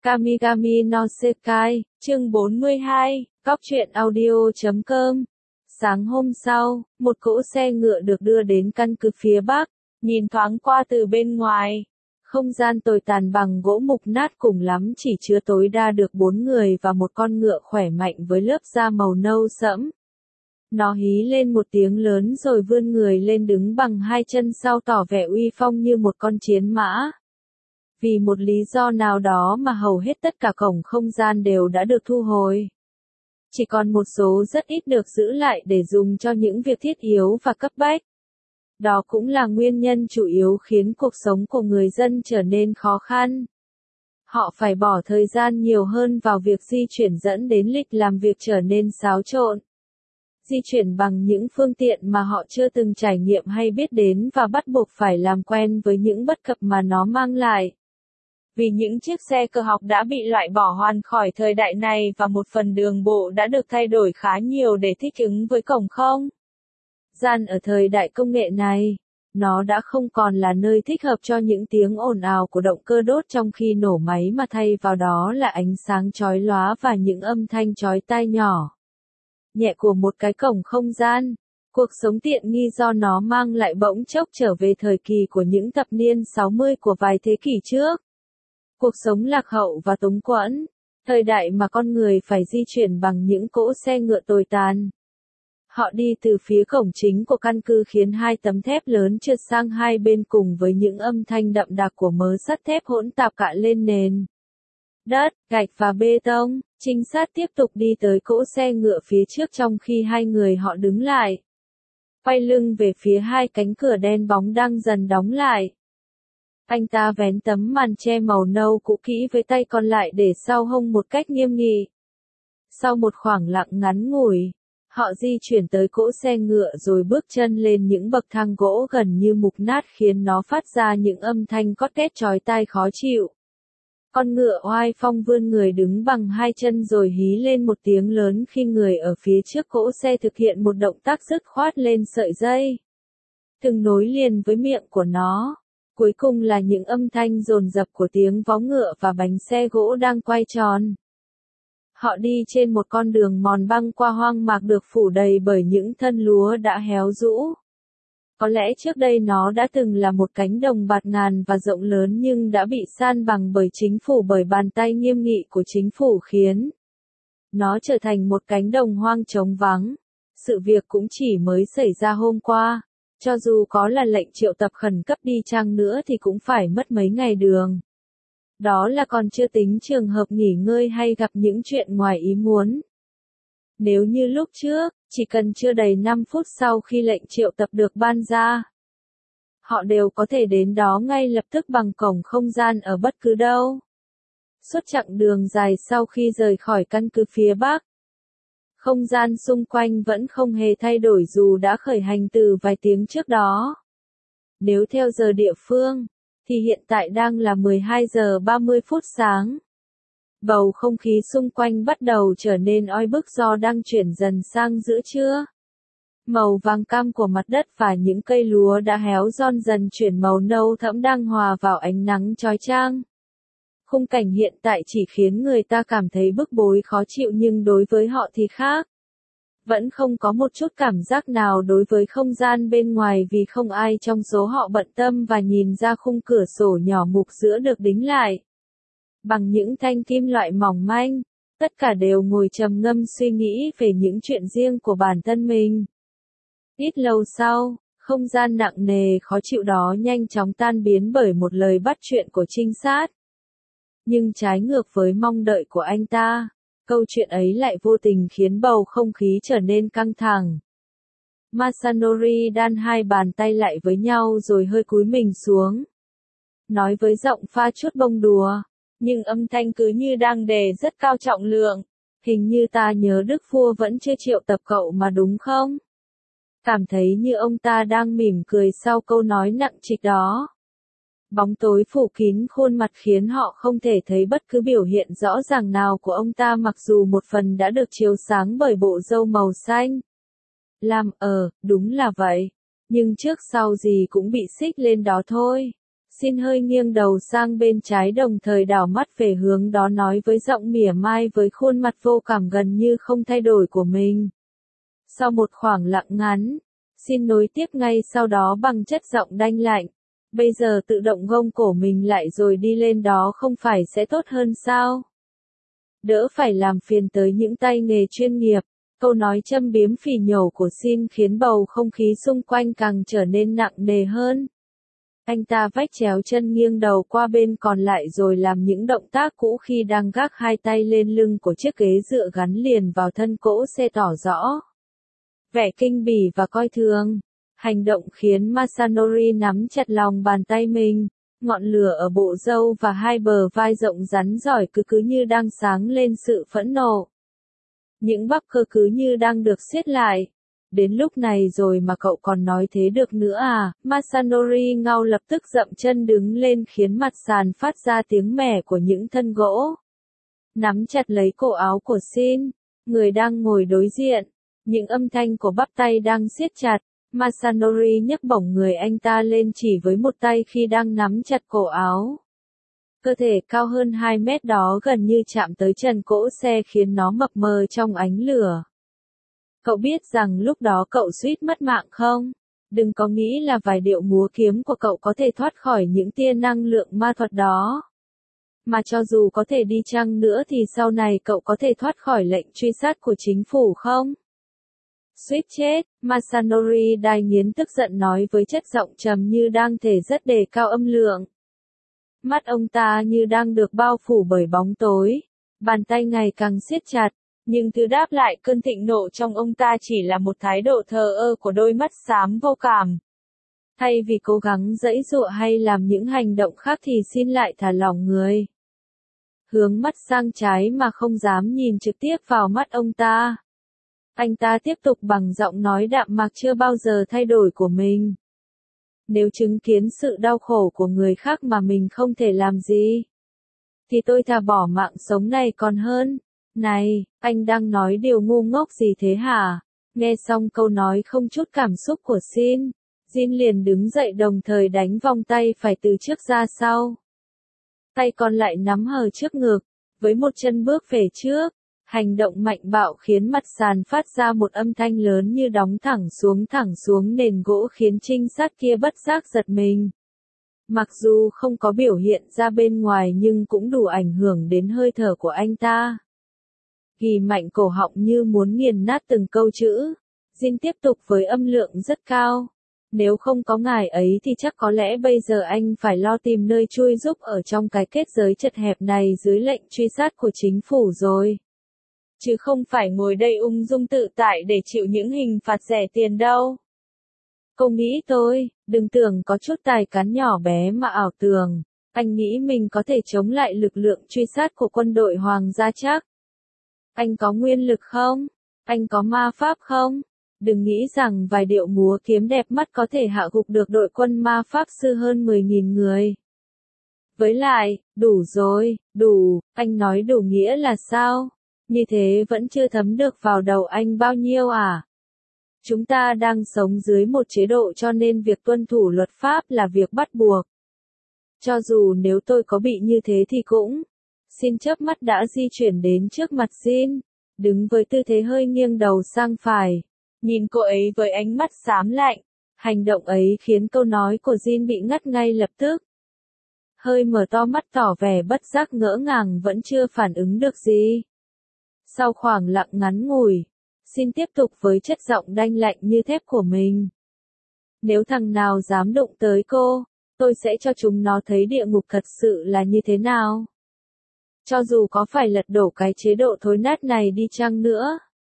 Kamigami no Sekai, chương 42, Cóc truyện audio.com. Sáng hôm sau, một cỗ xe ngựa được đưa đến căn cứ phía Bắc, nhìn thoáng qua từ bên ngoài. Không gian tồi tàn bằng gỗ mục nát cùng lắm chỉ chứa tối đa được 4 người và một con ngựa khỏe mạnh với lớp da màu nâu sẫm. Nó hí lên một tiếng lớn rồi vươn người lên đứng bằng hai chân sau tỏ vẻ uy phong như một con chiến mã. Vì một lý do nào đó mà hầu hết tất cả cổng không gian đều đã được thu hồi. Chỉ còn một số rất ít được giữ lại để dùng cho những việc thiết yếu và cấp bách. Đó cũng là nguyên nhân chủ yếu khiến cuộc sống của người dân trở nên khó khăn. Họ phải bỏ thời gian nhiều hơn vào việc di chuyển dẫn đến lịch làm việc trở nên xáo trộn. Di chuyển bằng những phương tiện mà họ chưa từng trải nghiệm hay biết đến và bắt buộc phải làm quen với những bất cập mà nó mang lại. Vì những chiếc xe cơ học đã bị loại bỏ hoàn khỏi thời đại này và một phần đường bộ đã được thay đổi khá nhiều để thích ứng với cổng không gian ở thời đại công nghệ này, nó đã không còn là nơi thích hợp cho những tiếng ồn ào của động cơ đốt trong khi nổ máy mà thay vào đó là ánh sáng chói lóa và những âm thanh chói tai nhỏ nhẹ của một cái cổng không gian. Cuộc sống tiện nghi do nó mang lại bỗng chốc trở về thời kỳ của những thập niên 60 của vài thế kỷ trước. Cuộc sống lạc hậu và túng quẫn, thời đại mà con người phải di chuyển bằng những cỗ xe ngựa tồi tàn. Họ đi từ phía cổng chính của căn cứ khiến hai tấm thép lớn trượt sang hai bên cùng với những âm thanh đậm đặc của mớ sắt thép hỗn tạp cạ lên nền đất, gạch và bê tông. Trinh sát tiếp tục đi tới cỗ xe ngựa phía trước trong khi hai người họ đứng lại. Quay lưng về phía hai cánh cửa đen bóng đang dần đóng lại. Anh ta vén tấm màn che màu nâu cũ kỹ với tay còn lại để sau hông một cách nghiêm nghị. Sau một khoảng lặng ngắn ngủi, họ di chuyển tới cỗ xe ngựa rồi bước chân lên những bậc thang gỗ gần như mục nát khiến nó phát ra những âm thanh cót két chói tai khó chịu. Con ngựa oai phong vươn người đứng bằng hai chân rồi hí lên một tiếng lớn khi người ở phía trước cỗ xe thực hiện một động tác dứt khoát lên sợi dây từng nối liền với miệng của nó. Cuối cùng là những âm thanh dồn dập của tiếng vó ngựa và bánh xe gỗ đang quay tròn. Họ đi trên một con đường mòn băng qua hoang mạc được phủ đầy bởi những thân lúa đã héo rũ. Có lẽ trước đây nó đã từng là một cánh đồng bạt ngàn và rộng lớn nhưng đã bị san bằng bởi chính phủ bởi bàn tay nghiêm nghị của chính phủ khiến nó trở thành một cánh đồng hoang trống vắng. Sự việc cũng chỉ mới xảy ra hôm qua. Cho dù có là lệnh triệu tập khẩn cấp đi chăng nữa thì cũng phải mất mấy ngày đường. Đó là còn chưa tính trường hợp nghỉ ngơi hay gặp những chuyện ngoài ý muốn. Nếu như lúc trước, chỉ cần chưa đầy 5 phút sau khi lệnh triệu tập được ban ra, họ đều có thể đến đó ngay lập tức bằng cổng không gian ở bất cứ đâu. Suốt chặng đường dài sau khi rời khỏi căn cứ phía Bắc, không gian xung quanh vẫn không hề thay đổi dù đã khởi hành từ vài tiếng trước đó. Nếu theo giờ địa phương, thì hiện tại đang là 12 giờ 30 phút sáng. Bầu không khí xung quanh bắt đầu trở nên oi bức do đang chuyển dần sang giữa trưa. Màu vàng cam của mặt đất và những cây lúa đã héo giòn dần chuyển màu nâu thẫm đang hòa vào ánh nắng chói chang. Khung cảnh hiện tại chỉ khiến người ta cảm thấy bức bối khó chịu nhưng đối với họ thì khác. Vẫn không có một chút cảm giác nào đối với không gian bên ngoài vì không ai trong số họ bận tâm và nhìn ra khung cửa sổ nhỏ mục giữa được đính lại bằng những thanh kim loại mỏng manh. Tất cả đều ngồi trầm ngâm suy nghĩ về những chuyện riêng của bản thân mình. Ít lâu sau, không gian nặng nề khó chịu đó nhanh chóng tan biến bởi một lời bắt chuyện của trinh sát. Nhưng trái ngược với mong đợi của anh ta, câu chuyện ấy lại vô tình khiến bầu không khí trở nên căng thẳng. Masanori đan hai bàn tay lại với nhau rồi hơi cúi mình xuống. Nói với giọng pha chút bông đùa, nhưng âm thanh cứ như đang đề rất cao trọng lượng. Hình như ta nhớ Đức Vua vẫn chưa triệu tập cậu mà đúng không? Cảm thấy như ông ta đang mỉm cười sau câu nói nặng trịch đó. Bóng tối phủ kín khuôn mặt khiến họ không thể thấy bất cứ biểu hiện rõ ràng nào của ông ta mặc dù một phần đã được chiếu sáng bởi bộ râu màu xanh. Đúng là vậy. Nhưng trước sau gì cũng bị xích lên đó thôi. Xin hơi nghiêng đầu sang bên trái đồng thời đảo mắt về hướng đó nói với giọng mỉa mai với khuôn mặt vô cảm gần như không thay đổi của mình. Sau một khoảng lặng ngắn, xin nối tiếp ngay sau đó bằng chất giọng đanh lạnh. Bây giờ tự động gông cổ mình lại rồi đi lên đó không phải sẽ tốt hơn sao? Đỡ phải làm phiền tới những tay nghề chuyên nghiệp. Câu nói châm biếm phỉ nhổ của Xin khiến bầu không khí xung quanh càng trở nên nặng nề hơn. Anh ta vách chéo chân nghiêng đầu qua bên còn lại rồi làm những động tác cũ khi đang gác hai tay lên lưng của chiếc ghế dựa gắn liền vào thân cỗ xe tỏ rõ vẻ kinh bỉ và coi thường. Hành động khiến Masanori nắm chặt lòng bàn tay mình, ngọn lửa ở bộ râu và hai bờ vai rộng rắn giỏi cứ như đang sáng lên sự phẫn nộ. Những bắp cơ cứ như đang được siết lại. Đến lúc này rồi mà cậu còn nói thế được nữa à? Masanori ngao lập tức dậm chân đứng lên khiến mặt sàn phát ra tiếng mẻ của những thân gỗ. Nắm chặt lấy cổ áo của Shin, người đang ngồi đối diện. Những âm thanh của bắp tay đang siết chặt. Masanori nhấc bổng người anh ta lên chỉ với một tay khi đang nắm chặt cổ áo. Cơ thể cao hơn 2 mét đó gần như chạm tới trần cỗ xe khiến nó mập mờ trong ánh lửa. Cậu biết rằng lúc đó cậu suýt mất mạng không? Đừng có nghĩ là vài điệu múa kiếm của cậu có thể thoát khỏi những tia năng lượng ma thuật đó. Mà cho dù có thể đi chăng nữa thì sau này cậu có thể thoát khỏi lệnh truy sát của chính phủ không? Suýt chết, Masanori đai nghiến tức giận nói với chất giọng trầm như đang thể rất đề cao âm lượng. Mắt ông ta như đang được bao phủ bởi bóng tối, bàn tay ngày càng siết chặt, nhưng thứ đáp lại cơn thịnh nộ trong ông ta chỉ là một thái độ thờ ơ của đôi mắt xám vô cảm. Thay vì cố gắng giãy giụa hay làm những hành động khác thì xin lại thả lỏng người. Hướng mắt sang trái mà không dám nhìn trực tiếp vào mắt ông ta. Anh ta tiếp tục bằng giọng nói đạm mạc chưa bao giờ thay đổi của mình. Nếu chứng kiến sự đau khổ của người khác mà mình không thể làm gì, thì tôi thà bỏ mạng sống này còn hơn. Này, anh đang nói điều ngu ngốc gì thế hả? Nghe xong câu nói không chút cảm xúc của Shin, Jin liền đứng dậy đồng thời đánh vòng tay phải từ trước ra sau. Tay còn lại nắm hờ trước ngực, với một chân bước về trước. Hành động mạnh bạo khiến mặt sàn phát ra một âm thanh lớn như đóng thẳng xuống nền gỗ khiến trinh sát kia bất giác giật mình. Mặc dù không có biểu hiện ra bên ngoài nhưng cũng đủ ảnh hưởng đến hơi thở của anh ta. Ghi mạnh cổ họng như muốn nghiền nát từng câu chữ. Jin tiếp tục với âm lượng rất cao. Nếu không có ngài ấy thì chắc có lẽ bây giờ anh phải lo tìm nơi chui giúp ở trong cái kết giới chật hẹp này dưới lệnh truy sát của chính phủ rồi. Chứ không phải ngồi đây ung dung tự tại để chịu những hình phạt rẻ tiền đâu. Cô nghĩ tôi, đừng tưởng có chút tài cán nhỏ bé mà ảo tưởng, anh nghĩ mình có thể chống lại lực lượng truy sát của quân đội hoàng gia chắc. Anh có nguyên lực không? Anh có ma pháp không? Đừng nghĩ rằng vài điệu múa kiếm đẹp mắt có thể hạ gục được đội quân ma pháp sư hơn 10.000 người. Với lại, đủ rồi, đủ, anh nói đủ nghĩa là sao? Như thế vẫn chưa thấm được vào đầu anh bao nhiêu à? Chúng ta đang sống dưới một chế độ cho nên việc tuân thủ luật pháp là việc bắt buộc. Cho dù nếu tôi có bị như thế thì cũng. Xin chớp mắt đã di chuyển đến trước mặt Jin, đứng với tư thế hơi nghiêng đầu sang phải. Nhìn cô ấy với ánh mắt xám lạnh. Hành động ấy khiến câu nói của Jin bị ngắt ngay lập tức. Hơi mở to mắt tỏ vẻ bất giác ngỡ ngàng vẫn chưa phản ứng được gì. Sau khoảng lặng ngắn ngủi, xin tiếp tục với chất giọng đanh lạnh như thép của mình. Nếu thằng nào dám đụng tới cô, tôi sẽ cho chúng nó thấy địa ngục thật sự là như thế nào. Cho dù có phải lật đổ cái chế độ thối nát này đi chăng nữa.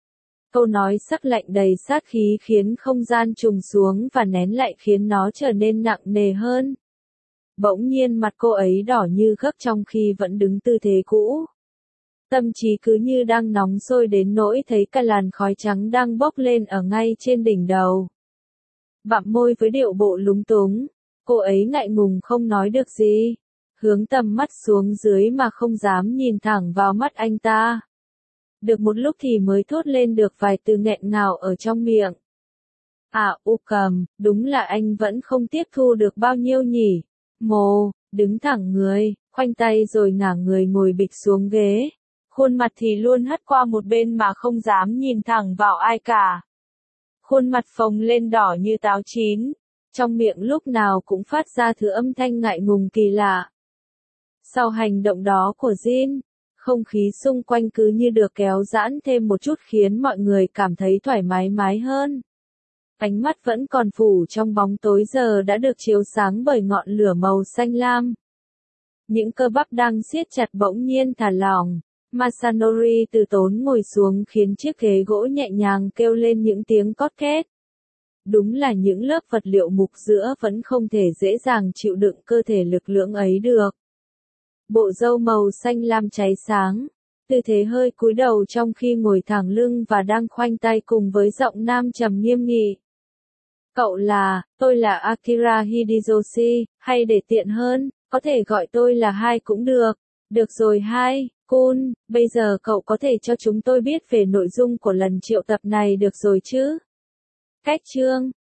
Câu nói sắc lạnh đầy sát khí khiến không gian trùng xuống và nén lại khiến nó trở nên nặng nề hơn. Bỗng nhiên mặt cô ấy đỏ như gấc trong khi vẫn đứng tư thế cũ. Tâm trí cứ như đang nóng sôi đến nỗi thấy cả làn khói trắng đang bốc lên ở ngay trên đỉnh đầu. Bặm môi với điệu bộ lúng túng, cô ấy ngại ngùng không nói được gì, hướng tầm mắt xuống dưới mà không dám nhìn thẳng vào mắt anh ta. Được một lúc thì mới thốt lên được vài từ nghẹn ngào ở trong miệng. À, u cầm, đúng là anh vẫn không tiếp thu được bao nhiêu nhỉ. đứng thẳng người, khoanh tay rồi ngả người ngồi bịch xuống ghế. Khuôn mặt thì luôn hất qua một bên mà không dám nhìn thẳng vào ai cả. Khuôn mặt phồng lên đỏ như táo chín, trong miệng lúc nào cũng phát ra thứ âm thanh ngại ngùng kỳ lạ. Sau hành động đó của Jin, không khí xung quanh cứ như được kéo giãn thêm một chút khiến mọi người cảm thấy thoải mái hơn. Ánh mắt vẫn còn phủ trong bóng tối giờ đã được chiếu sáng bởi ngọn lửa màu xanh lam. Những cơ bắp đang siết chặt bỗng nhiên thả lỏng. Masanori từ tốn ngồi xuống khiến chiếc ghế gỗ nhẹ nhàng kêu lên những tiếng cót két. Đúng là những lớp vật liệu mục giữa vẫn không thể dễ dàng chịu đựng cơ thể lực lưỡng ấy được. Bộ râu màu xanh lam cháy sáng, tư thế hơi cúi đầu trong khi ngồi thẳng lưng và đang khoanh tay cùng với giọng nam trầm nghiêm nghị. Tôi là Akira Hideyoshi, hay để tiện hơn, có thể gọi tôi là Hai cũng được. Được rồi Hai, Kun, bây giờ cậu có thể cho chúng tôi biết về nội dung của lần triệu tập này được rồi chứ? Cách chương